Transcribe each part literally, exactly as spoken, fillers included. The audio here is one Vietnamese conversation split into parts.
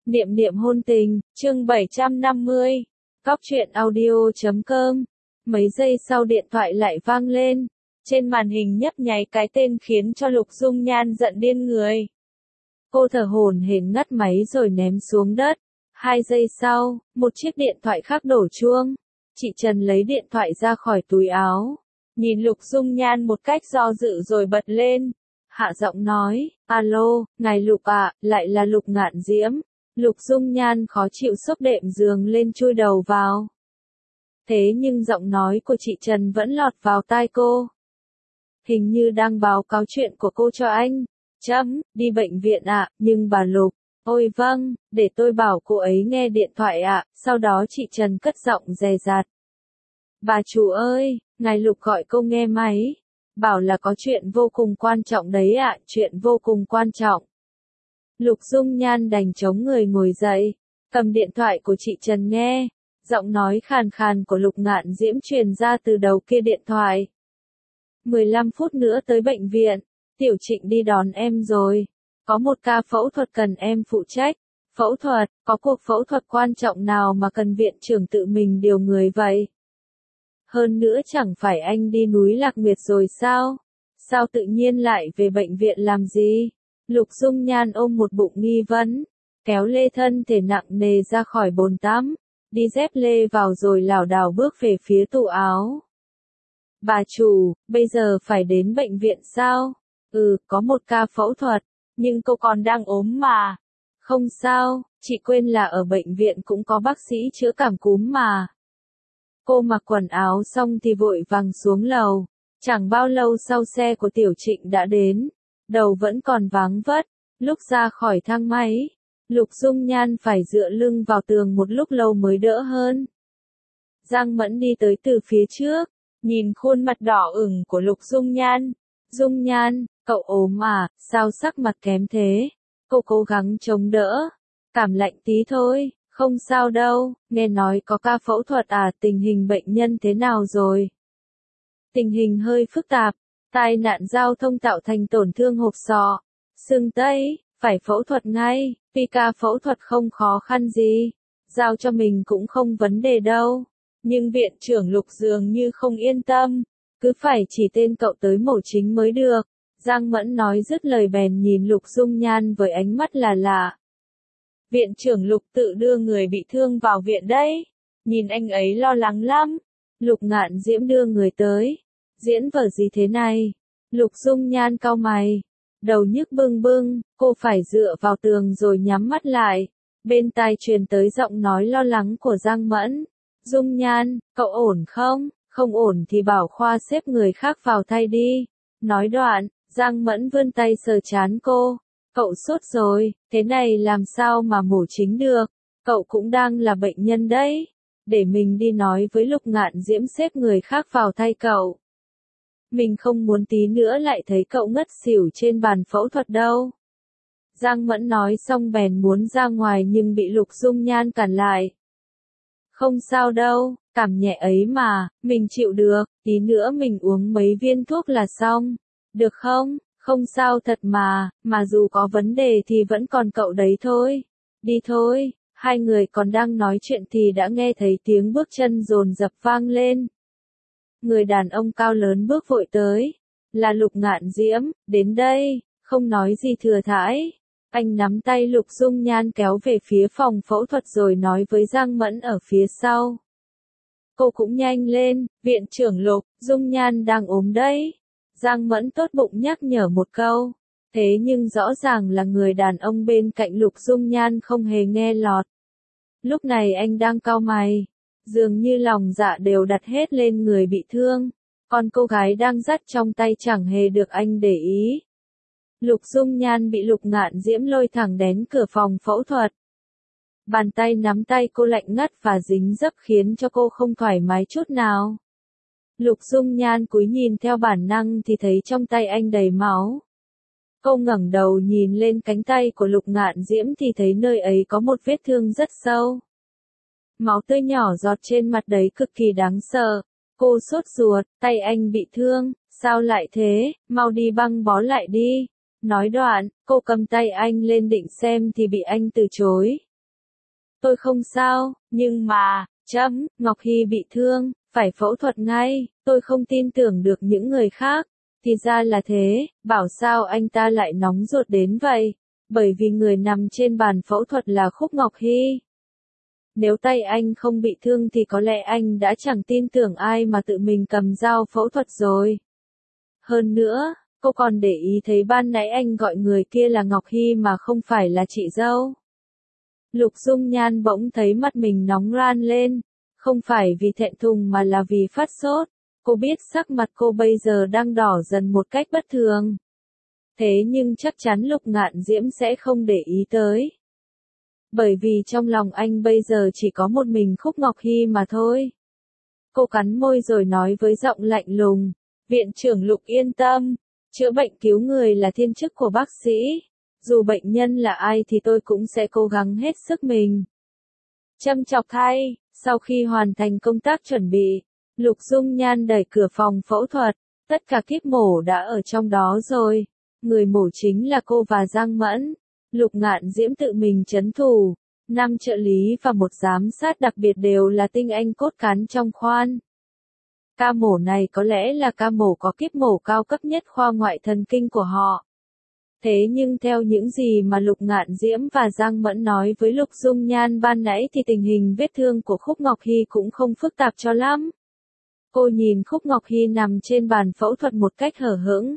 Niệm niệm hôn tình, chương bảy trăm năm mươi. Cóc truyện audio chấm com. Mấy giây sau điện thoại lại vang lên. Trên màn hình nhấp nháy cái tên khiến cho Lục Dung Nhan giận điên người. Cô thở hổn hển ngắt máy rồi ném xuống đất. Hai giây sau, một chiếc điện thoại khác đổ chuông. Chị Trần lấy điện thoại ra khỏi túi áo. Nhìn Lục Dung Nhan một cách do dự rồi bật lên. Hạ giọng nói, alo, ngài Lục ạ, lại là Lục Ngạn Diễm. Lục Dung Nhan khó chịu xốc đệm giường lên chui đầu vào. Thế nhưng giọng nói của chị Trần vẫn lọt vào tai cô. Hình như đang báo cáo chuyện của cô cho anh. Chấm, đi bệnh viện ạ, nhưng bà Lục. Ôi vâng, để tôi bảo cô ấy nghe điện thoại ạ. Sau đó chị Trần cất giọng dè dặt. Bà chủ ơi, ngài Lục gọi cô nghe máy. Bảo là có chuyện vô cùng quan trọng đấy ạ, chuyện vô cùng quan trọng. Lục Dung Nhan đành chống người ngồi dậy, cầm điện thoại của chị Trần nghe, giọng nói khàn khàn của Lục Ngạn Diễm truyền ra từ đầu kia điện thoại. mười lăm phút nữa tới bệnh viện, Tiểu Trịnh đi đón em rồi, có một ca phẫu thuật cần em phụ trách. Phẫu thuật, có cuộc phẫu thuật quan trọng nào mà cần viện trưởng tự mình điều người vậy? Hơn nữa chẳng phải anh đi núi Lạc Nguyệt rồi sao? Sao tự nhiên lại về bệnh viện làm gì? Lục Dung Nhan ôm một bụng nghi vấn, kéo lê thân thể nặng nề ra khỏi bồn tắm, đi dép lê vào rồi lảo đảo bước về phía tủ áo. Bà chủ, bây giờ phải đến bệnh viện sao? Ừ, có một ca phẫu thuật, nhưng cô còn đang ốm mà. Không sao, chị quên là ở bệnh viện cũng có bác sĩ chữa cảm cúm mà. Cô mặc quần áo xong thì vội vàng xuống lầu, chẳng bao lâu sau xe của Tiểu Trịnh đã đến. Đầu vẫn còn váng vất, lúc ra khỏi thang máy, Lục Dung Nhan phải dựa lưng vào tường một lúc lâu mới đỡ hơn. Giang Mẫn đi tới từ phía trước, nhìn khuôn mặt đỏ ửng của Lục Dung Nhan. Dung Nhan, cậu ốm à, sao sắc mặt kém thế? Cô cố gắng chống đỡ. Cảm lạnh tí thôi, không sao đâu, nghe nói có ca phẫu thuật à, tình hình bệnh nhân thế nào rồi? Tình hình hơi phức tạp. Tai nạn giao thông tạo thành tổn thương hộp sọ, xương tấy, phải phẫu thuật ngay. Tuy ca phẫu thuật không khó khăn gì, giao cho mình cũng không vấn đề đâu. Nhưng viện trưởng Lục dường như không yên tâm, cứ phải chỉ tên cậu tới mổ chính mới được. Giang Mẫn nói dứt lời bèn nhìn Lục Dung Nhan với ánh mắt là lạ. Viện trưởng Lục tự đưa người bị thương vào viện đấy. Nhìn anh ấy lo lắng lắm. Lục Ngạn Diễm đưa người tới. Diễn vở gì thế này? Lục Dung Nhan cau mày. Đầu nhức bưng bưng, cô phải dựa vào tường rồi nhắm mắt lại. Bên tai truyền tới giọng nói lo lắng của Giang Mẫn. Dung Nhan, cậu ổn không? Không ổn thì bảo khoa xếp người khác vào thay đi. Nói đoạn, Giang Mẫn vươn tay sờ trán cô. Cậu sốt rồi, thế này làm sao mà mổ chính được? Cậu cũng đang là bệnh nhân đấy. Để mình đi nói với Lục Ngạn Diễm xếp người khác vào thay cậu. Mình không muốn tí nữa lại thấy cậu ngất xỉu trên bàn phẫu thuật đâu. Giang Mẫn nói xong bèn muốn ra ngoài nhưng bị Lục Dung Nhan cản lại. Không sao đâu, cảm nhẹ ấy mà, mình chịu được, tí nữa mình uống mấy viên thuốc là xong. Được không? Không sao thật mà, mà dù có vấn đề thì vẫn còn cậu đấy thôi. Đi thôi, hai người còn đang nói chuyện thì đã nghe thấy tiếng bước chân dồn dập vang lên. Người đàn ông cao lớn bước vội tới, là Lục Ngạn Diễm, đến đây, không nói gì thừa thãi. Anh nắm tay Lục Dung Nhan kéo về phía phòng phẫu thuật rồi nói với Giang Mẫn ở phía sau. Cô cũng nhanh lên, viện trưởng Lục, Dung Nhan đang ốm đấy. Giang Mẫn tốt bụng nhắc nhở một câu, thế nhưng rõ ràng là người đàn ông bên cạnh Lục Dung Nhan không hề nghe lọt. Lúc này anh đang cau mày. Dường như lòng dạ đều đặt hết lên người bị thương, còn cô gái đang dắt trong tay chẳng hề được anh để ý. Lục Dung Nhan bị Lục Ngạn Diễm lôi thẳng đến cửa phòng phẫu thuật. Bàn tay nắm tay cô lạnh ngắt và dính dấp khiến cho cô không thoải mái chút nào. Lục Dung Nhan cúi nhìn theo bản năng thì thấy trong tay anh đầy máu. Cô ngẩng đầu nhìn lên cánh tay của Lục Ngạn Diễm thì thấy nơi ấy có một vết thương rất sâu. Máu tươi nhỏ giọt trên mặt đấy cực kỳ đáng sợ. Cô sốt ruột, tay anh bị thương, sao lại thế, mau đi băng bó lại đi. Nói đoạn, cô cầm tay anh lên định xem thì bị anh từ chối. tôi không sao, nhưng mà, chấm, Ngọc Hy bị thương, phải phẫu thuật ngay, tôi không tin tưởng được những người khác. Thì ra là thế, bảo sao anh ta lại nóng ruột đến vậy, bởi vì người nằm trên bàn phẫu thuật là Khúc Ngọc Hy. Nếu tay anh không bị thương thì có lẽ anh đã chẳng tin tưởng ai mà tự mình cầm dao phẫu thuật rồi. Hơn nữa, cô còn để ý thấy ban nãy anh gọi người kia là Ngọc Hy mà không phải là chị dâu. Lục Dung Nhan bỗng thấy mặt mình nóng ran lên, không phải vì thẹn thùng mà là vì phát sốt. Cô biết sắc mặt cô bây giờ đang đỏ dần một cách bất thường. Thế nhưng chắc chắn Lục Ngạn Diễm sẽ không để ý tới. Bởi vì trong lòng anh bây giờ chỉ có một mình Khúc Ngọc Hy mà thôi. Cô cắn môi rồi nói với giọng lạnh lùng, viện trưởng Lục yên tâm, chữa bệnh cứu người là thiên chức của bác sĩ. Dù bệnh nhân là ai thì tôi cũng sẽ cố gắng hết sức mình. Châm chọc thay, sau khi hoàn thành công tác chuẩn bị, Lục Dung Nhan đẩy cửa phòng phẫu thuật, tất cả kíp mổ đã ở trong đó rồi. Người mổ chính là cô và Giang Mẫn. Lục Ngạn Diễm tự mình trấn thủ, năm trợ lý và một giám sát đặc biệt đều là tinh anh cốt cán trong khoan. Ca mổ này có lẽ là ca mổ có kíp mổ cao cấp nhất khoa ngoại thần kinh của họ. Thế nhưng theo những gì mà Lục Ngạn Diễm và Giang Mẫn nói với Lục Dung Nhan ban nãy thì tình hình vết thương của Khúc Ngọc Hy cũng không phức tạp cho lắm. Cô nhìn Khúc Ngọc Hy nằm trên bàn phẫu thuật một cách hở hững.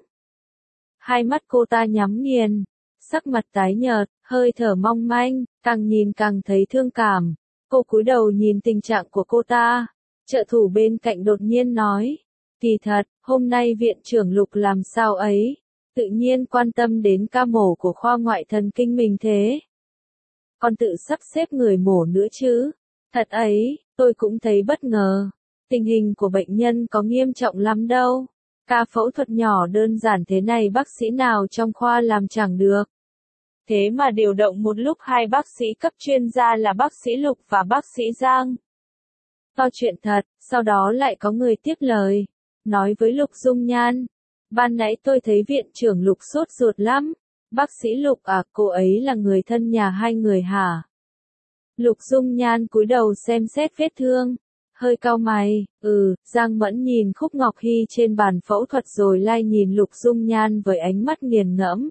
Hai mắt cô ta nhắm nghiền, sắc mặt tái nhợt, hơi thở mong manh, càng nhìn càng thấy thương cảm. Cô cúi đầu nhìn tình trạng của cô ta. Trợ thủ bên cạnh đột nhiên nói, kỳ thật, hôm nay viện trưởng Lục làm sao ấy, tự nhiên quan tâm đến ca mổ của khoa ngoại thần kinh mình thế. Còn tự sắp xếp người mổ nữa chứ. Thật ấy, tôi cũng thấy bất ngờ. Tình hình của bệnh nhân có nghiêm trọng lắm đâu. Ca phẫu thuật nhỏ đơn giản thế này bác sĩ nào trong khoa làm chẳng được. Thế mà điều động một lúc hai bác sĩ cấp chuyên gia là bác sĩ Lục và bác sĩ Giang. To chuyện thật, sau đó lại có người tiếp lời. Nói với Lục Dung Nhan. Ban nãy tôi thấy viện trưởng Lục sốt ruột lắm. Bác sĩ Lục à, cô ấy là người thân nhà hai người hả? Lục Dung Nhan cúi đầu xem xét vết thương. Hơi cau mày, ừ, Giang Mẫn nhìn Khúc Ngọc Hy trên bàn phẫu thuật rồi lai nhìn Lục Dung Nhan với ánh mắt nghiền ngẫm.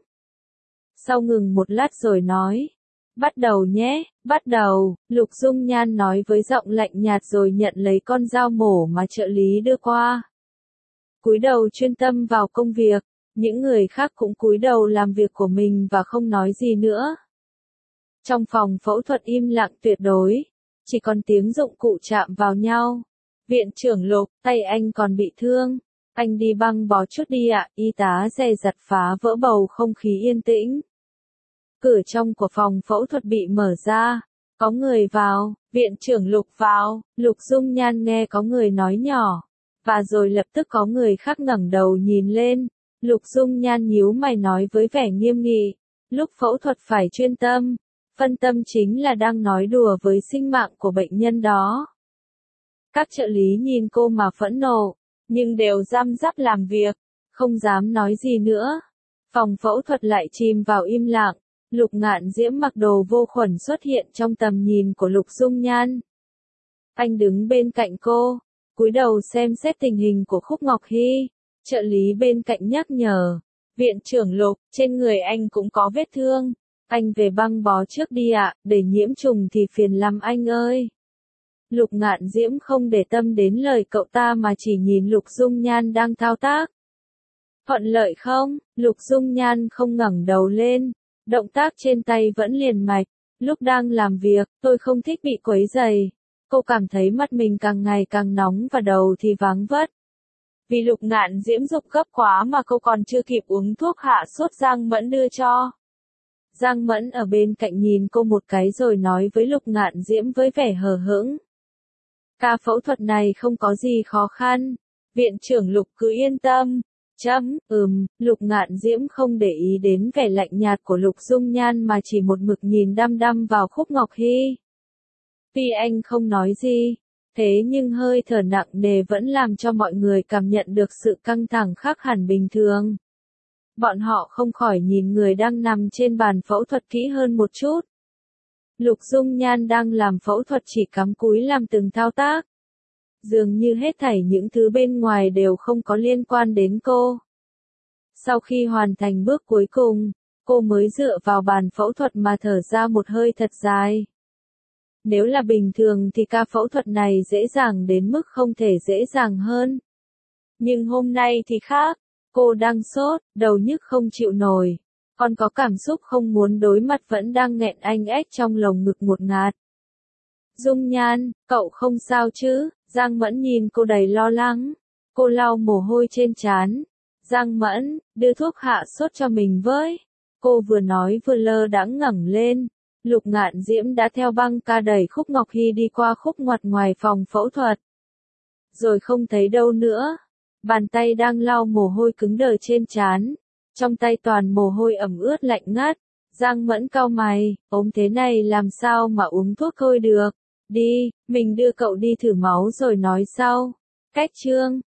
Sau ngừng một lát rồi nói, bắt đầu nhé, bắt đầu, Lục Dung Nhan nói với giọng lạnh nhạt rồi nhận lấy con dao mổ mà trợ lý đưa qua. Cúi đầu chuyên tâm vào công việc, những người khác cũng cúi đầu làm việc của mình và không nói gì nữa. Trong phòng phẫu thuật im lặng tuyệt đối. Chỉ còn tiếng dụng cụ chạm vào nhau. Viện trưởng Lục, tay anh còn bị thương. Anh đi băng bó chút đi ạ, y tá dè dặt phá vỡ bầu không khí yên tĩnh. Cửa trong của phòng phẫu thuật bị mở ra. Có người vào, viện trưởng Lục vào, Lục Dung Nhan nghe có người nói nhỏ. Và rồi lập tức có người khác ngẩng đầu nhìn lên. Lục Dung Nhan nhíu mày nói với vẻ nghiêm nghị. Lúc phẫu thuật phải chuyên tâm. Phân tâm chính là đang nói đùa với sinh mạng của bệnh nhân đó. Các trợ lý nhìn cô mà phẫn nộ, nhưng đều răm rắp làm việc, không dám nói gì nữa. Phòng phẫu thuật lại chìm vào im lặng, Lục Ngạn Diễm mặc đồ vô khuẩn xuất hiện trong tầm nhìn của Lục Dung Nhan. Anh đứng bên cạnh cô, cúi đầu xem xét tình hình của Khúc Ngọc Hy, trợ lý bên cạnh nhắc nhở, viện trưởng Lục, trên người anh cũng có vết thương. Anh về băng bó trước đi ạ, để nhiễm trùng thì phiền lắm anh ơi. Lục Ngạn Diễm không để tâm đến lời cậu ta mà chỉ nhìn Lục Dung Nhan đang thao tác. Thuận lợi không? Lục Dung Nhan không ngẩng đầu lên, động tác trên tay vẫn liền mạch. Lúc đang làm việc, tôi không thích bị quấy rầy. Cô cảm thấy mắt mình càng ngày càng nóng và đầu thì váng vất. Vì Lục Ngạn Diễm dục gấp quá mà cô còn chưa kịp uống thuốc hạ sốt Giang Mẫn đưa cho. Giang Mẫn ở bên cạnh nhìn cô một cái rồi nói với Lục Ngạn Diễm với vẻ hờ hững. Ca phẫu thuật này không có gì khó khăn. Viện trưởng Lục cứ yên tâm. Chấm, ừm, Lục Ngạn Diễm không để ý đến vẻ lạnh nhạt của Lục Dung Nhan mà chỉ một mực nhìn đăm đăm vào Khúc Ngọc Hy. Tuy anh không nói gì, thế nhưng hơi thở nặng nề vẫn làm cho mọi người cảm nhận được sự căng thẳng khác hẳn bình thường. Bọn họ không khỏi nhìn người đang nằm trên bàn phẫu thuật kỹ hơn một chút. Lục Dung Nhan đang làm phẫu thuật chỉ cắm cúi làm từng thao tác. Dường như hết thảy những thứ bên ngoài đều không có liên quan đến cô. Sau khi hoàn thành bước cuối cùng, cô mới dựa vào bàn phẫu thuật mà thở ra một hơi thật dài. Nếu là bình thường thì ca phẫu thuật này dễ dàng đến mức không thể dễ dàng hơn. Nhưng hôm nay thì khác, cô đang sốt, đầu nhức không chịu nổi, còn có cảm xúc không muốn đối mặt vẫn đang nghẹn anh ếch trong lồng ngực ngột ngạt. Dung Nhan, cậu không sao chứ? Giang Mẫn nhìn cô đầy lo lắng. Cô lau mồ hôi trên trán. Giang Mẫn, đưa thuốc hạ sốt cho mình với. Cô vừa nói vừa lơ đãng ngẩng lên. Lục Ngạn Diễm đã theo băng ca đẩy Khúc Ngọc Hy đi qua khúc ngoặt ngoài phòng phẫu thuật. Rồi không thấy đâu nữa. Bàn tay đang lau mồ hôi cứng đờ trên trán. Trong tay toàn mồ hôi ẩm ướt lạnh ngắt. Giang Mẫn cau mày, ốm thế này làm sao mà uống thuốc thôi được. Đi, mình đưa cậu đi thử máu rồi nói sau. Cách chương